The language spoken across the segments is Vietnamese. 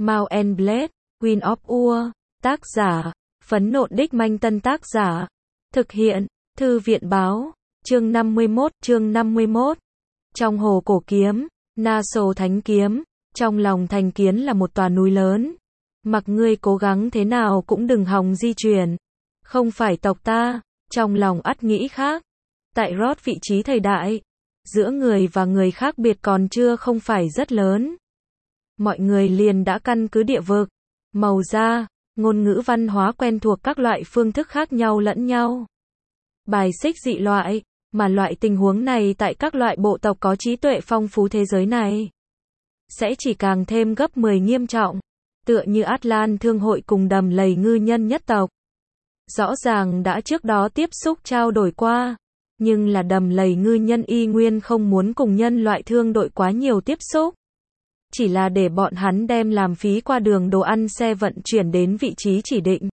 Mount and Blade, Queen of Ur, tác giả, Phấn Nộn Đích Manh Tân tác giả, thực hiện, Thư viện báo, chương 51. Trong hồ cổ kiếm, Na Sồ Thánh Kiếm, trong lòng thành kiến là một tòa núi lớn. Mặc ngươi cố gắng thế nào cũng đừng hòng di chuyển. Không phải tộc ta, trong lòng ắt nghĩ khác. Tại Rod vị trí thời đại, giữa người và người khác biệt còn chưa không phải rất lớn. Mọi người liền đã căn cứ địa vực, màu da, ngôn ngữ văn hóa quen thuộc các loại phương thức khác nhau lẫn nhau. Bài xích dị loại, mà loại tình huống này tại các loại bộ tộc có trí tuệ phong phú thế giới này sẽ chỉ càng thêm gấp 10 nghiêm trọng, tựa như Atlan Thương hội cùng Đầm Lầy Ngư Nhân nhất tộc. Rõ ràng đã trước đó tiếp xúc trao đổi qua, nhưng là Đầm Lầy Ngư Nhân y nguyên không muốn cùng nhân loại thương đội quá nhiều tiếp xúc. Chỉ là để bọn hắn đem làm phí qua đường đồ ăn xe vận chuyển đến vị trí chỉ định.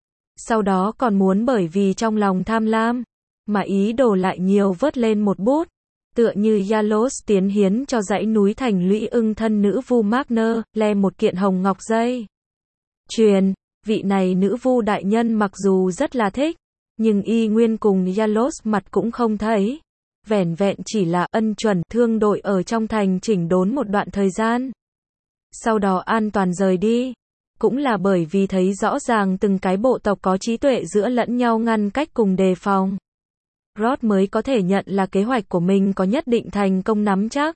Sau đó còn muốn bởi vì trong lòng tham lam, mà ý đồ lại nhiều vớt lên một bút. Tựa như Yalos tiến hiến cho dãy núi thành lũy ưng thân nữ vu Magner, le một kiện hồng ngọc dây chuyền. Vị này nữ vu đại nhân mặc dù rất là thích, nhưng y nguyên cùng Yalos mặt cũng không thấy. Vẻn vẹn chỉ là ân chuẩn thương đội ở trong thành chỉnh đốn một đoạn thời gian. Sau đó an toàn rời đi. Cũng là bởi vì thấy rõ ràng từng cái bộ tộc có trí tuệ giữa lẫn nhau ngăn cách cùng đề phòng. Rod mới có thể nhận là kế hoạch của mình có nhất định thành công nắm chắc.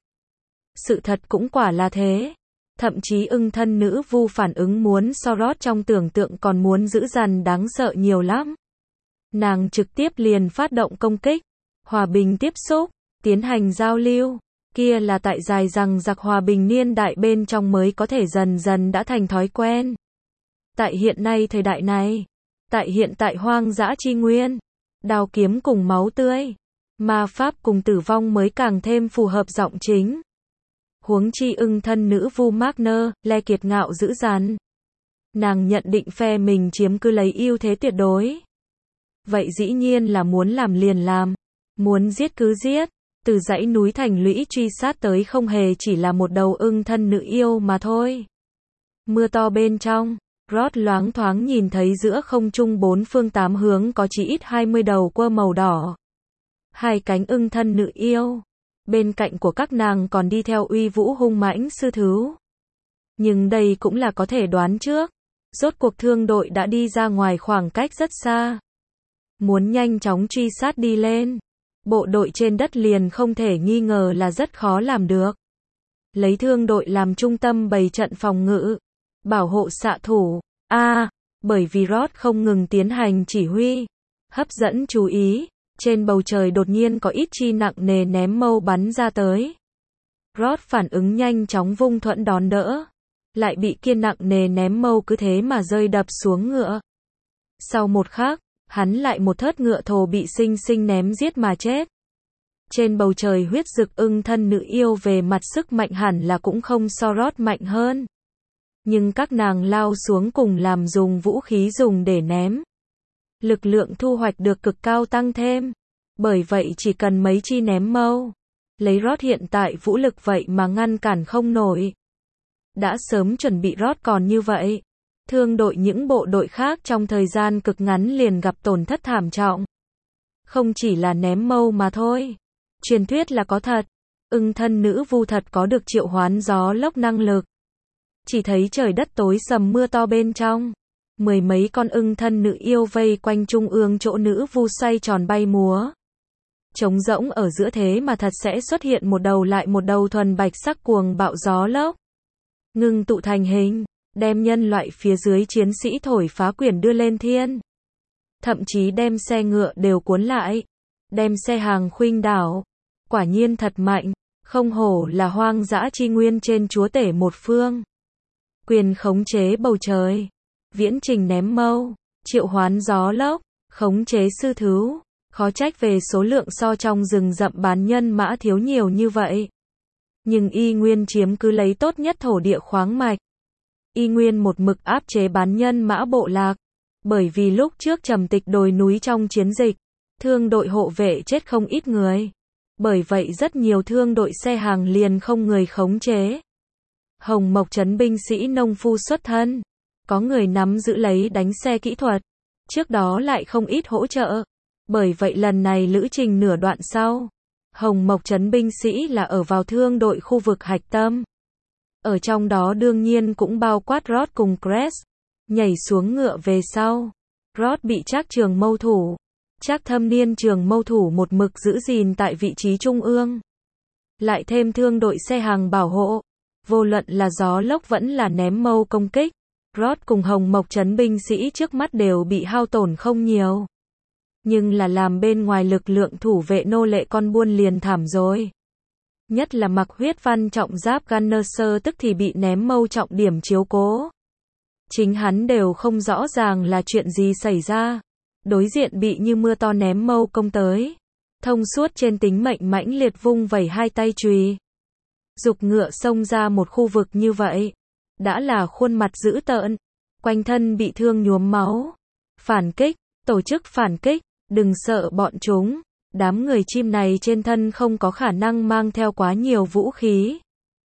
Sự thật cũng quả là thế. Thậm chí ưng thân nữ vu phản ứng muốn so Rod trong tưởng tượng còn muốn dữ dằn đáng sợ nhiều lắm. Nàng trực tiếp liền phát động công kích, hòa bình tiếp xúc, tiến hành giao lưu. Kia là tại dài rằng giặc hòa bình niên đại bên trong mới có thể dần dần đã thành thói quen. Tại hiện nay thời đại này, tại hiện tại hoang dã chi nguyên, đao kiếm cùng máu tươi, ma pháp cùng tử vong mới càng thêm phù hợp giọng chính. Huống chi ưng thân nữ vu Magner, le kiệt ngạo dữ dằn. Nàng nhận định phe mình chiếm cứ lấy ưu thế tuyệt đối. Vậy dĩ nhiên là muốn làm liền làm, muốn giết cứ giết. Từ dãy núi thành lũy truy sát tới không hề chỉ là một đầu ưng thân nữ yêu mà thôi. Mưa to bên trong, Rod loáng thoáng nhìn thấy giữa không trung bốn phương tám hướng có chỉ ít 20 đầu quơ màu đỏ. Hai cánh ưng thân nữ yêu. Bên cạnh của các nàng còn đi theo uy vũ hung mãnh sư thú. Nhưng đây cũng là có thể đoán trước. Rốt cuộc thương đội đã đi ra ngoài khoảng cách rất xa. Muốn nhanh chóng truy sát đi lên. Bộ đội trên đất liền không thể nghi ngờ là rất khó làm được. Lấy thương đội làm trung tâm bày trận phòng ngự, bảo hộ xạ thủ. Bởi vì Rod không ngừng tiến hành chỉ huy, hấp dẫn chú ý, trên bầu trời đột nhiên có ít chi nặng nề ném mâu bắn ra tới. Rod phản ứng nhanh chóng vung thuẫn đón đỡ, lại bị kia nặng nề ném mâu cứ thế mà rơi đập xuống ngựa. Sau một khắc, hắn lại một thớt ngựa thồ bị sinh sinh ném giết mà chết. Trên bầu trời huyết rực ưng thân nữ yêu về mặt sức mạnh hẳn là cũng không so Rod mạnh hơn. Nhưng các nàng lao xuống cùng làm dùng vũ khí dùng để ném. Lực lượng thu hoạch được cực cao tăng thêm. Bởi vậy chỉ cần mấy chi ném mâu. Lấy Rod hiện tại vũ lực vậy mà ngăn cản không nổi. Đã sớm chuẩn bị Rod còn như vậy. Thương đội những bộ đội khác trong thời gian cực ngắn liền gặp tổn thất thảm trọng. Không chỉ là ném mâu mà thôi. Truyền thuyết là có thật. Ưng thân nữ vu thật có được triệu hoán gió lốc năng lực. Chỉ thấy trời đất tối sầm mưa to bên trong. Mười mấy con ưng thân nữ yêu vây quanh trung ương chỗ nữ vu xoay tròn bay múa. Trống rỗng ở giữa thế mà thật sẽ xuất hiện một đầu lại một đầu thuần bạch sắc cuồng bạo gió lốc. Ngưng tụ thành hình. Đem nhân loại phía dưới chiến sĩ thổi phá quyển đưa lên thiên. Thậm chí đem xe ngựa đều cuốn lại. Đem xe hàng khuynh đảo. Quả nhiên thật mạnh. Không hổ là hoang dã chi nguyên trên chúa tể một phương. Quyền khống chế bầu trời. Viễn trình ném mâu. Triệu hoán gió lốc. Khống chế sư thú. Khó trách về số lượng so trong rừng rậm bán nhân mã thiếu nhiều như vậy. Nhưng y nguyên chiếm cứ lấy tốt nhất thổ địa khoáng mạch. Y nguyên một mực áp chế bán nhân mã bộ lạc. Bởi vì lúc trước trầm tịch đồi núi trong chiến dịch, thương đội hộ vệ chết không ít người. Bởi vậy rất nhiều thương đội xe hàng liền không người khống chế. Hồng Mộc trấn binh sĩ nông phu xuất thân. Có người nắm giữ lấy đánh xe kỹ thuật. Trước đó lại không ít hỗ trợ. Bởi vậy lần này lữ trình nửa đoạn sau, Hồng Mộc trấn binh sĩ là ở vào thương đội khu vực hạch tâm. Ở trong đó đương nhiên cũng bao quát Rod cùng Crest. Nhảy xuống ngựa về sau. Rod bị Trác Trường Mâu thủ. Trác Thâm Niên Trường Mâu thủ một mực giữ gìn tại vị trí trung ương. Lại thêm thương đội xe hàng bảo hộ. Vô luận là gió lốc vẫn là ném mâu công kích. Rod cùng Hồng Mộc trấn binh sĩ trước mắt đều bị hao tổn không nhiều. Nhưng là làm bên ngoài lực lượng thủ vệ nô lệ con buôn liền thảm rồi. Nhất là mặc huyết văn trọng giáp Gunner tức thì bị ném mâu trọng điểm chiếu cố. Chính hắn đều không rõ ràng là chuyện gì xảy ra. Đối diện bị như mưa to ném mâu công tới. Thông suốt trên tính mệnh mãnh liệt vung vẩy hai tay chùy. Dục ngựa xông ra một khu vực như vậy. Đã là khuôn mặt dữ tợn. Quanh thân bị thương nhuốm máu. Phản kích, tổ chức phản kích, đừng sợ bọn chúng. Đám người chim này trên thân không có khả năng mang theo quá nhiều vũ khí.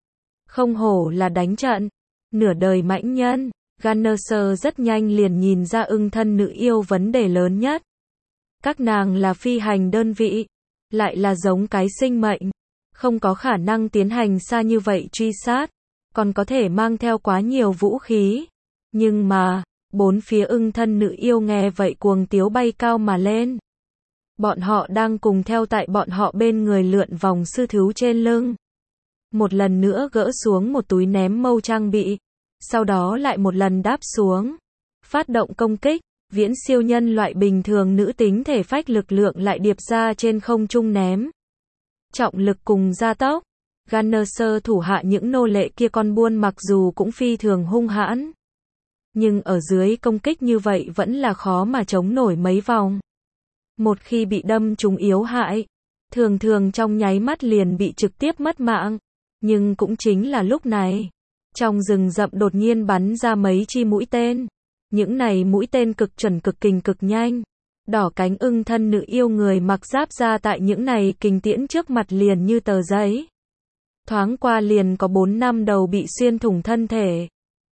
Không hổ là đánh trận. Nửa đời mãnh nhân. Gunner rất nhanh liền nhìn ra ưng thân nữ yêu vấn đề lớn nhất. Các nàng là phi hành đơn vị. Lại là giống cái sinh mệnh. Không có khả năng tiến hành xa như vậy truy sát. Còn có thể mang theo quá nhiều vũ khí. Nhưng mà, bốn phía ưng thân nữ yêu nghe vậy cuồng tiếu bay cao mà lên. Bọn họ đang cùng theo tại bọn họ bên người lượn vòng sư thú trên lưng. Một lần nữa gỡ xuống một túi ném mâu trang bị. Sau đó lại một lần đáp xuống. Phát động công kích, viễn siêu nhân loại bình thường nữ tính thể phách lực lượng lại điệp ra trên không trung ném. Trọng lực cùng gia tốc. Gunner thủ hạ những nô lệ kia con buôn mặc dù cũng phi thường hung hãn. Nhưng ở dưới công kích như vậy vẫn là khó mà chống nổi mấy vòng. Một khi bị đâm trúng yếu hại, thường thường trong nháy mắt liền bị trực tiếp mất mạng. Nhưng cũng chính là lúc này, trong rừng rậm đột nhiên bắn ra mấy chi mũi tên. Những này mũi tên cực chuẩn cực kình cực nhanh. Đỏ cánh ưng thân nữ yêu người mặc giáp ra tại những này kình tiễn trước mặt liền như tờ giấy. Thoáng qua liền có 4-5 đầu bị xuyên thủng thân thể.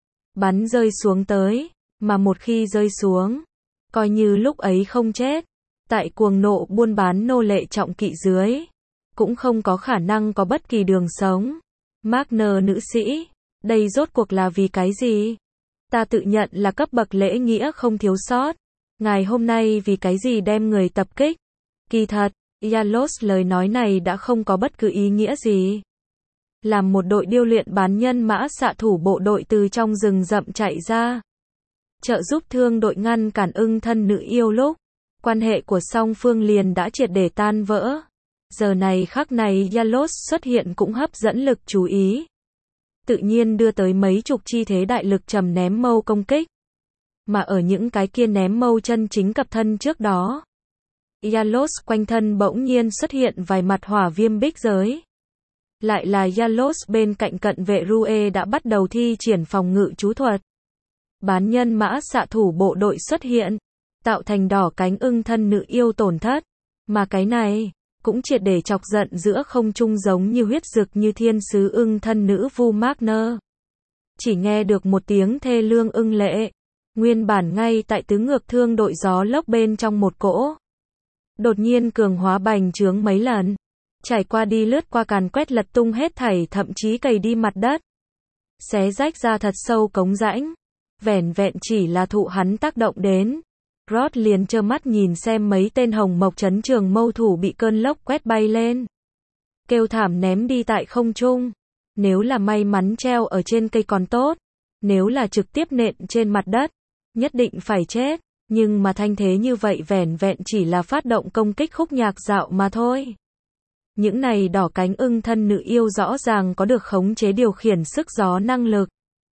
Bắn rơi xuống tới, mà một khi rơi xuống, coi như lúc ấy không chết. Tại cuồng nộ buôn bán nô lệ trọng kỵ dưới, cũng không có khả năng có bất kỳ đường sống. Magner nữ sĩ, đây rốt cuộc là vì cái gì? Ta tự nhận là cấp bậc lễ nghĩa không thiếu sót. Ngài hôm nay vì cái gì đem người tập kích? Kỳ thật, Yalos lời nói này đã không có bất cứ ý nghĩa gì. Làm một đội điêu luyện bán nhân mã xạ thủ bộ đội từ trong rừng rậm chạy ra. Trợ giúp thương đội ngăn cản ưng thân nữ yêu lúc. Quan hệ của song phương liền đã triệt để tan vỡ. Giờ này khắc này Yalos xuất hiện cũng hấp dẫn lực chú ý. Tự nhiên đưa tới mấy chục chi thế đại lực trầm ném mâu công kích. Mà ở những cái kia ném mâu chân chính cập thân trước đó. Yalos quanh thân bỗng nhiên xuất hiện vài mặt hỏa viêm bích giới. Lại là Yalos bên cạnh cận vệ Rue đã bắt đầu thi triển phòng ngự chú thuật. Bán nhân mã xạ thủ bộ đội xuất hiện. Tạo thành đỏ cánh ưng thân nữ yêu tổn thất. Mà cái này, cũng triệt để chọc giận giữa không trung giống như huyết dực như thiên sứ ưng thân nữ Vu Magner. Chỉ nghe được một tiếng thê lương ưng lệ. Nguyên bản ngay tại tứ ngược thương đội gió lốc bên trong một cỗ. Đột nhiên cường hóa bành trướng mấy lần. Trải qua đi lướt qua càn quét lật tung hết thảy thậm chí cày đi mặt đất. Xé rách ra thật sâu cống rãnh. Vẻn vẹn chỉ là thụ hắn tác động đến. Rod liền trơ mắt nhìn xem mấy tên Hồng Mộc trấn Trường Mâu thủ bị cơn lốc quét bay lên. Kêu thảm ném đi tại không trung. Nếu là may mắn treo ở trên cây còn tốt. Nếu là trực tiếp nện trên mặt đất, nhất định phải chết. Nhưng mà thanh thế như vậy vẻn vẹn chỉ là phát động công kích khúc nhạc dạo mà thôi. Những này đỏ cánh ưng thân nữ yêu rõ ràng có được khống chế điều khiển sức gió năng lực.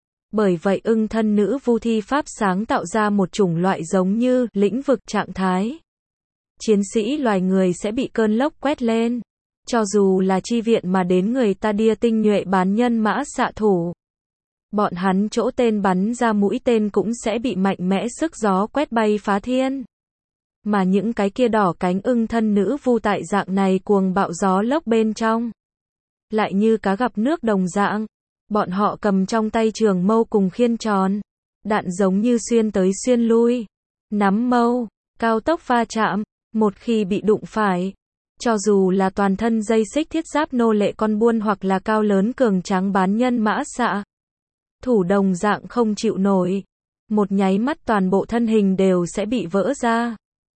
Bởi vậy ưng thân nữ Vu thi pháp sáng tạo ra một chủng loại giống như lĩnh vực trạng thái. Chiến sĩ loài người sẽ bị cơn lốc quét lên. Cho dù là chi viện mà đến người ta đia tinh nhuệ bán nhân mã xạ thủ. Bọn hắn chỗ tên bắn ra mũi tên cũng sẽ bị mạnh mẽ sức gió quét bay phá thiên. Mà những cái kia đỏ cánh ưng thân nữ Vu tại dạng này cuồng bạo gió lốc bên trong. Lại như cá gặp nước đồng dạng. Bọn họ cầm trong tay trường mâu cùng khiên tròn. Đạn giống như xuyên tới xuyên lui. Nắm mâu, cao tốc va chạm, một khi bị đụng phải. Cho dù là toàn thân dây xích thiết giáp nô lệ con buôn hoặc là cao lớn cường tráng bán nhân mã xạ. Thủ đồng dạng không chịu nổi. Một nháy mắt toàn bộ thân hình đều sẽ bị vỡ ra.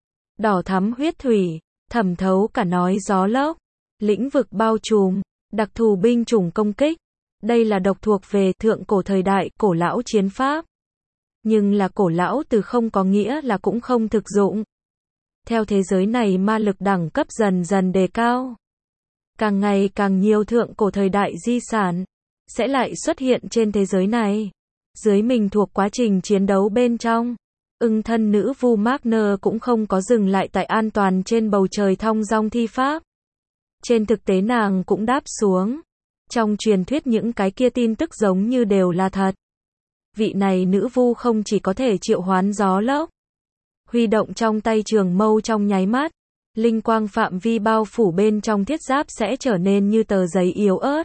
Đỏ thắm huyết thủy, thẩm thấu cả nói gió lốc. Lĩnh vực bao trùm, đặc thù binh chủng công kích. Đây là độc thuộc về thượng cổ thời đại, cổ lão chiến pháp. Nhưng là cổ lão từ không có nghĩa là cũng không thực dụng. Theo thế giới này ma lực đẳng cấp dần dần đề cao. Càng ngày càng nhiều thượng cổ thời đại di sản sẽ lại xuất hiện trên thế giới này. Dưới mình thuộc quá trình chiến đấu bên trong, ưng thân nữ vu Magner cũng không có dừng lại tại an toàn trên bầu trời thong dong thi pháp. Trên thực tế nàng cũng đáp xuống. Trong truyền thuyết những cái kia tin tức giống như đều là thật. Vị này nữ vu không chỉ có thể triệu hoán gió lốc, huy động trong tay trường mâu trong nháy mắt, linh quang phạm vi bao phủ bên trong thiết giáp sẽ trở nên như tờ giấy yếu ớt.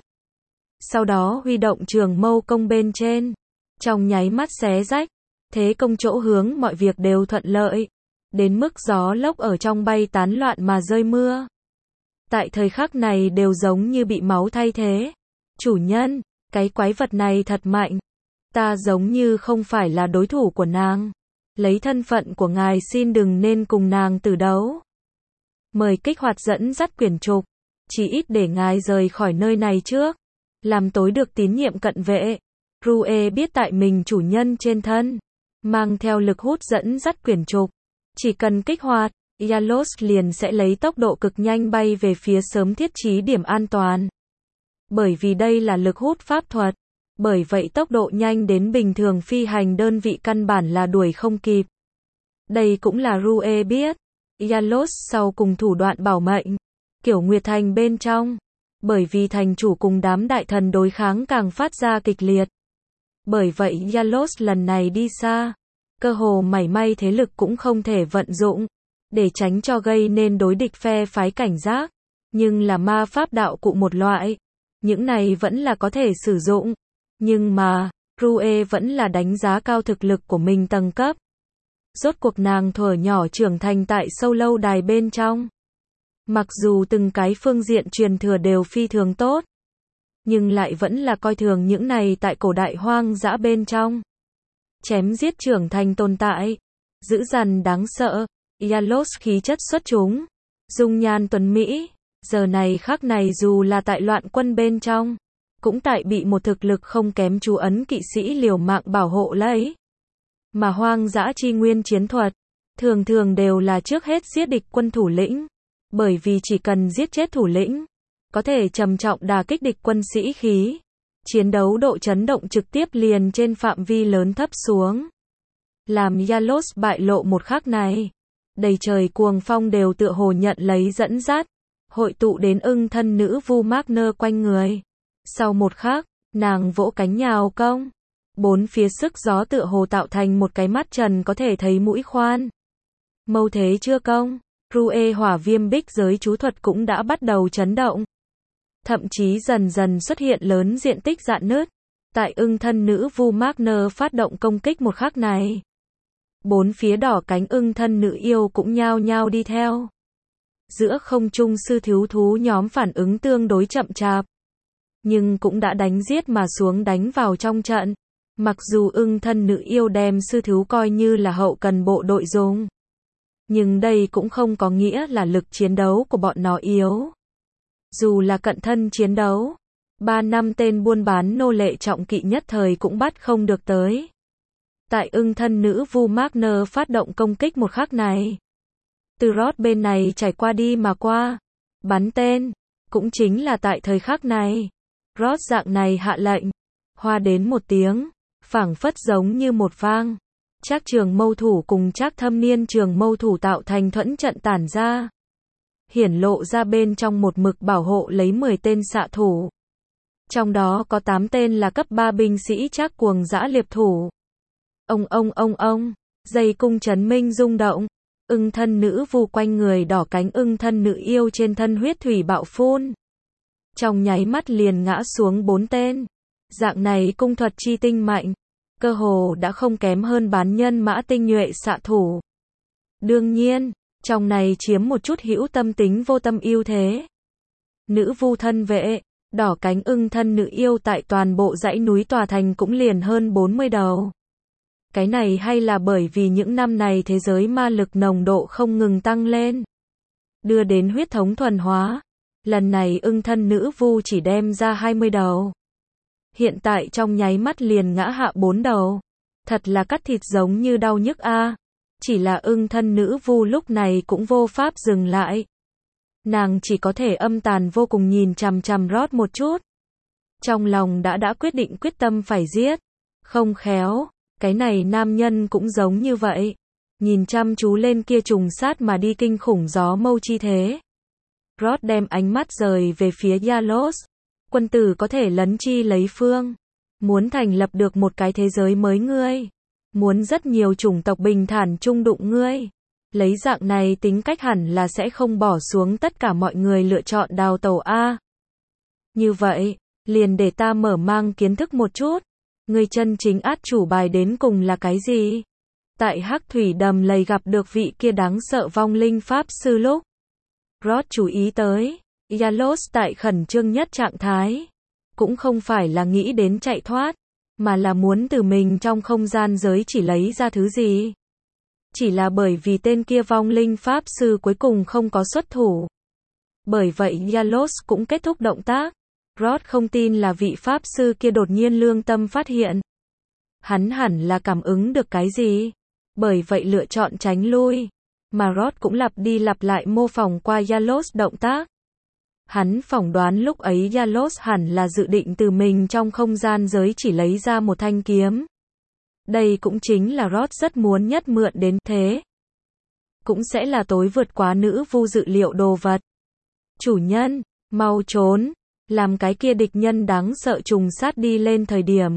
Sau đó huy động trường mâu công bên trên, trong nháy mắt xé rách, thế công chỗ hướng mọi việc đều thuận lợi, đến mức gió lốc ở trong bay tán loạn mà rơi mưa. Tại thời khắc này đều giống như bị máu thay thế. Chủ nhân, cái quái vật này thật mạnh. Ta giống như không phải là đối thủ của nàng. Lấy thân phận của ngài xin đừng nên cùng nàng tử đấu. Mời kích hoạt dẫn dắt quyển trục. Chỉ ít để ngài rời khỏi nơi này trước. Làm tối được tín nhiệm cận vệ. Rue biết tại mình chủ nhân trên thân. Mang theo lực hút dẫn dắt quyển trục. Chỉ cần kích hoạt, Yalos liền sẽ lấy tốc độ cực nhanh bay về phía sớm thiết trí điểm an toàn. Bởi vì đây là lực hút pháp thuật. Bởi vậy tốc độ nhanh đến bình thường phi hành đơn vị căn bản là đuổi không kịp. Đây cũng là Rue biết. Yalos sau cùng thủ đoạn bảo mệnh. Kiểu Nguyệt Thành bên trong. Bởi vì thành chủ cùng đám đại thần đối kháng càng phát ra kịch liệt. Bởi vậy Yalos lần này đi xa. Cơ hồ mảy may thế lực cũng không thể vận dụng. Để tránh cho gây nên đối địch phe phái cảnh giác. Nhưng là ma pháp đạo cụ một loại. Những này vẫn là có thể sử dụng. Nhưng mà, Rue vẫn là đánh giá cao thực lực của mình tầng cấp. Rốt cuộc nàng thuở nhỏ trưởng thành tại sâu lâu đài bên trong. Mặc dù từng cái phương diện truyền thừa đều phi thường tốt, nhưng lại vẫn là coi thường những này tại cổ đại hoang dã bên trong. Chém giết trưởng thành tồn tại, dữ dằn đáng sợ, Yalos khí chất xuất chúng, dung nhan tuấn mỹ, giờ này khắc này dù là tại loạn quân bên trong, cũng tại bị một thực lực không kém chú ấn kỵ sĩ liều mạng bảo hộ lấy. Mà hoang dã chi nguyên chiến thuật, thường thường đều là trước hết giết địch quân thủ lĩnh, bởi vì chỉ cần giết chết thủ lĩnh, có thể trầm trọng đả kích địch quân sĩ khí. Chiến đấu độ chấn động trực tiếp liền trên phạm vi lớn thấp xuống. Làm Yalos bại lộ một khắc này, đầy trời cuồng phong đều tựa hồ nhận lấy dẫn dắt, hội tụ đến ưng thân nữ vu Magner quanh người. Sau một khắc, nàng vỗ cánh nhào công. Bốn phía sức gió tựa hồ tạo thành một cái mắt trần có thể thấy mũi khoan. Mâu thế chưa công, Rue hỏa viêm bích giới chú thuật cũng đã bắt đầu chấn động. Thậm chí dần dần xuất hiện lớn diện tích rạn nứt. Tại ưng thân nữ vu Magner phát động công kích một khắc này. Bốn phía đỏ cánh ưng thân nữ yêu cũng nhao nhao đi theo. Giữa không trung sư thiếu thú nhóm phản ứng tương đối chậm chạp. Nhưng cũng đã đánh giết mà xuống đánh vào trong trận. Mặc dù ưng thân nữ yêu đem sư thiếu coi như là hậu cần bộ đội dùng. Nhưng đây cũng không có nghĩa là lực chiến đấu của bọn nó yếu. Dù là cận thân chiến đấu, 3 năm tên buôn bán nô lệ trọng kỵ nhất thời cũng bắt không được tới. Tại ưng thân nữ vu Magner phát động công kích một khắc này. Từ rót bên này trải qua đi mà qua. Bắn tên. Cũng chính là tại thời khắc này. Rót dạng này hạ lệnh. Hoa đến một tiếng. Phảng phất giống như một vang. Trác trường mâu thủ cùng Trác thâm niên trường mâu thủ tạo thành thuẫn trận tản ra. Hiển lộ ra bên trong một mực bảo hộ lấy 10 tên xạ thủ. Trong đó có 8 tên là cấp 3 binh sĩ Trác cuồng dã liệp thủ. Ông, dây cung chấn minh rung động. Ưng thân nữ vu quanh người đỏ cánh ưng thân nữ yêu trên thân huyết thủy bạo phun. Trong nháy mắt liền ngã xuống 4 tên. Dạng này cung thuật chi tinh mạnh, cơ hồ đã không kém hơn bán nhân mã tinh nhuệ xạ thủ. Đương nhiên, trong này chiếm một chút hữu tâm tính vô tâm ưu thế. Nữ vu thân vệ, đỏ cánh ưng thân nữ yêu tại toàn bộ dãy núi tòa thành cũng liền hơn 40 đầu. Cái này hay là bởi vì những năm này thế giới ma lực nồng độ không ngừng tăng lên, đưa đến huyết thống thuần hóa. Lần này ưng thân nữ vu chỉ đem ra 20 đầu. Hiện tại trong nháy mắt liền ngã hạ 4 đầu. Thật là cắt thịt giống như đau nhức a. Chỉ là ưng thân nữ vu lúc này cũng vô pháp dừng lại. Nàng chỉ có thể âm tàn vô cùng nhìn chằm chằm Rod một chút. Trong lòng đã quyết định quyết tâm phải giết. Không khéo, cái này nam nhân cũng giống như vậy. Nhìn chăm chú lên kia trùng sát mà đi kinh khủng gió mâu chi thế. Rod đem ánh mắt rời về phía Yalos. Quân tử có thể lấn chi lấy phương. Muốn thành lập được một cái thế giới mới ngươi. Muốn rất nhiều chủng tộc bình thản chung đụng ngươi. Lấy dạng này tính cách hẳn là sẽ không bỏ xuống tất cả mọi người lựa chọn đào tẩu A. Như vậy, liền để ta mở mang kiến thức một chút. Ngươi chân chính át chủ bài đến cùng là cái gì? Tại Hắc Thủy Đầm Lầy gặp được vị kia đáng sợ vong linh pháp sư lúc. Rod chú ý tới, Yalos tại khẩn trương nhất trạng thái. Cũng không phải là nghĩ đến chạy thoát, mà là muốn từ mình trong không gian giới chỉ lấy ra thứ gì. Chỉ là bởi vì tên kia vong linh pháp sư cuối cùng không có xuất thủ. Bởi vậy Yalos cũng kết thúc động tác. Rod không tin là vị pháp sư kia đột nhiên lương tâm phát hiện. Hắn hẳn là cảm ứng được cái gì. Bởi vậy lựa chọn tránh lui. Mà Rod cũng lặp đi lặp lại mô phỏng qua Yalos động tác. Hắn phỏng đoán lúc ấy Yalos hẳn là dự định từ mình trong không gian giới chỉ lấy ra một thanh kiếm. Đây cũng chính là Rod rất muốn nhất mượn đến thế. Cũng sẽ là tối vượt quá nữ vu dự liệu đồ vật. Chủ nhân, mau trốn, làm cái kia địch nhân đáng sợ trùng sát đi lên thời điểm.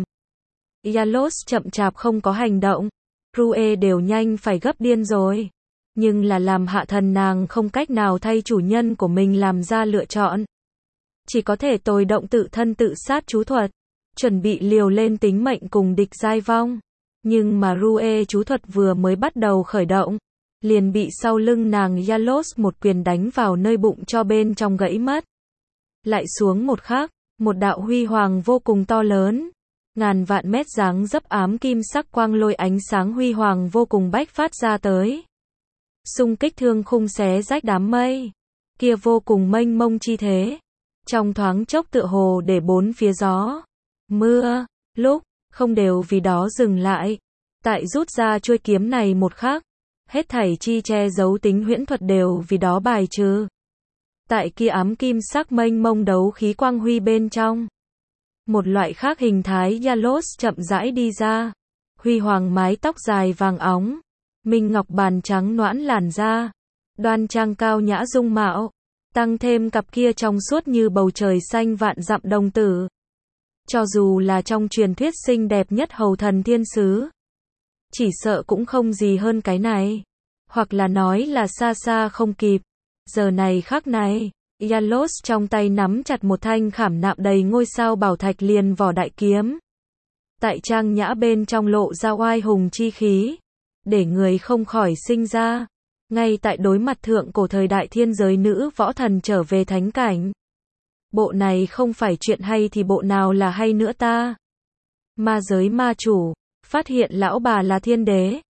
Yalos chậm chạp không có hành động. Rue đều nhanh phải gấp điên rồi. Nhưng là làm hạ thần nàng không cách nào thay chủ nhân của mình làm ra lựa chọn. Chỉ có thể tồi động tự thân tự sát chú thuật. Chuẩn bị liều lên tính mệnh cùng địch giai vong. Nhưng mà Rue chú thuật vừa mới bắt đầu khởi động. Liền bị sau lưng nàng Yalos một quyền đánh vào nơi bụng cho bên trong gãy mất. Lại xuống một khắc, một đạo huy hoàng vô cùng to lớn. Ngàn vạn mét dáng dấp ám kim sắc quang lôi ánh sáng huy hoàng vô cùng bách phát ra tới. Xung kích thương khung xé rách đám mây. Kia vô cùng mênh mông chi thế. Trong thoáng chốc tựa hồ để bốn phía gió, mưa, lúc, không đều vì đó dừng lại. Tại rút ra chuôi kiếm này một khắc. Hết thảy chi che giấu tính huyễn thuật đều vì đó bài trừ. Tại kia ám kim sắc mênh mông đấu khí quang huy bên trong. Một loại khác hình thái Yalos chậm rãi đi ra. Huy hoàng mái tóc dài vàng óng. Minh ngọc bàn trắng nõn làn da. Đoan trang cao nhã dung mạo. Tăng thêm cặp kia trong suốt như bầu trời xanh vạn dặm đồng tử. Cho dù là trong truyền thuyết xinh đẹp nhất hầu thần thiên sứ. Chỉ sợ cũng không gì hơn cái này. Hoặc là nói là xa xa không kịp. Giờ này khắc này, Yalos trong tay nắm chặt một thanh khảm nạm đầy ngôi sao bảo thạch liền vỏ đại kiếm. Tại trang nhã bên trong lộ ra oai hùng chi khí. Để người không khỏi sinh ra. Ngay tại đối mặt thượng cổ thời đại thiên giới nữ võ thần trở về thánh cảnh. Bộ này không phải chuyện hay thì bộ nào là hay nữa ta. Ma giới ma chủ, phát hiện lão bà là thiên đế.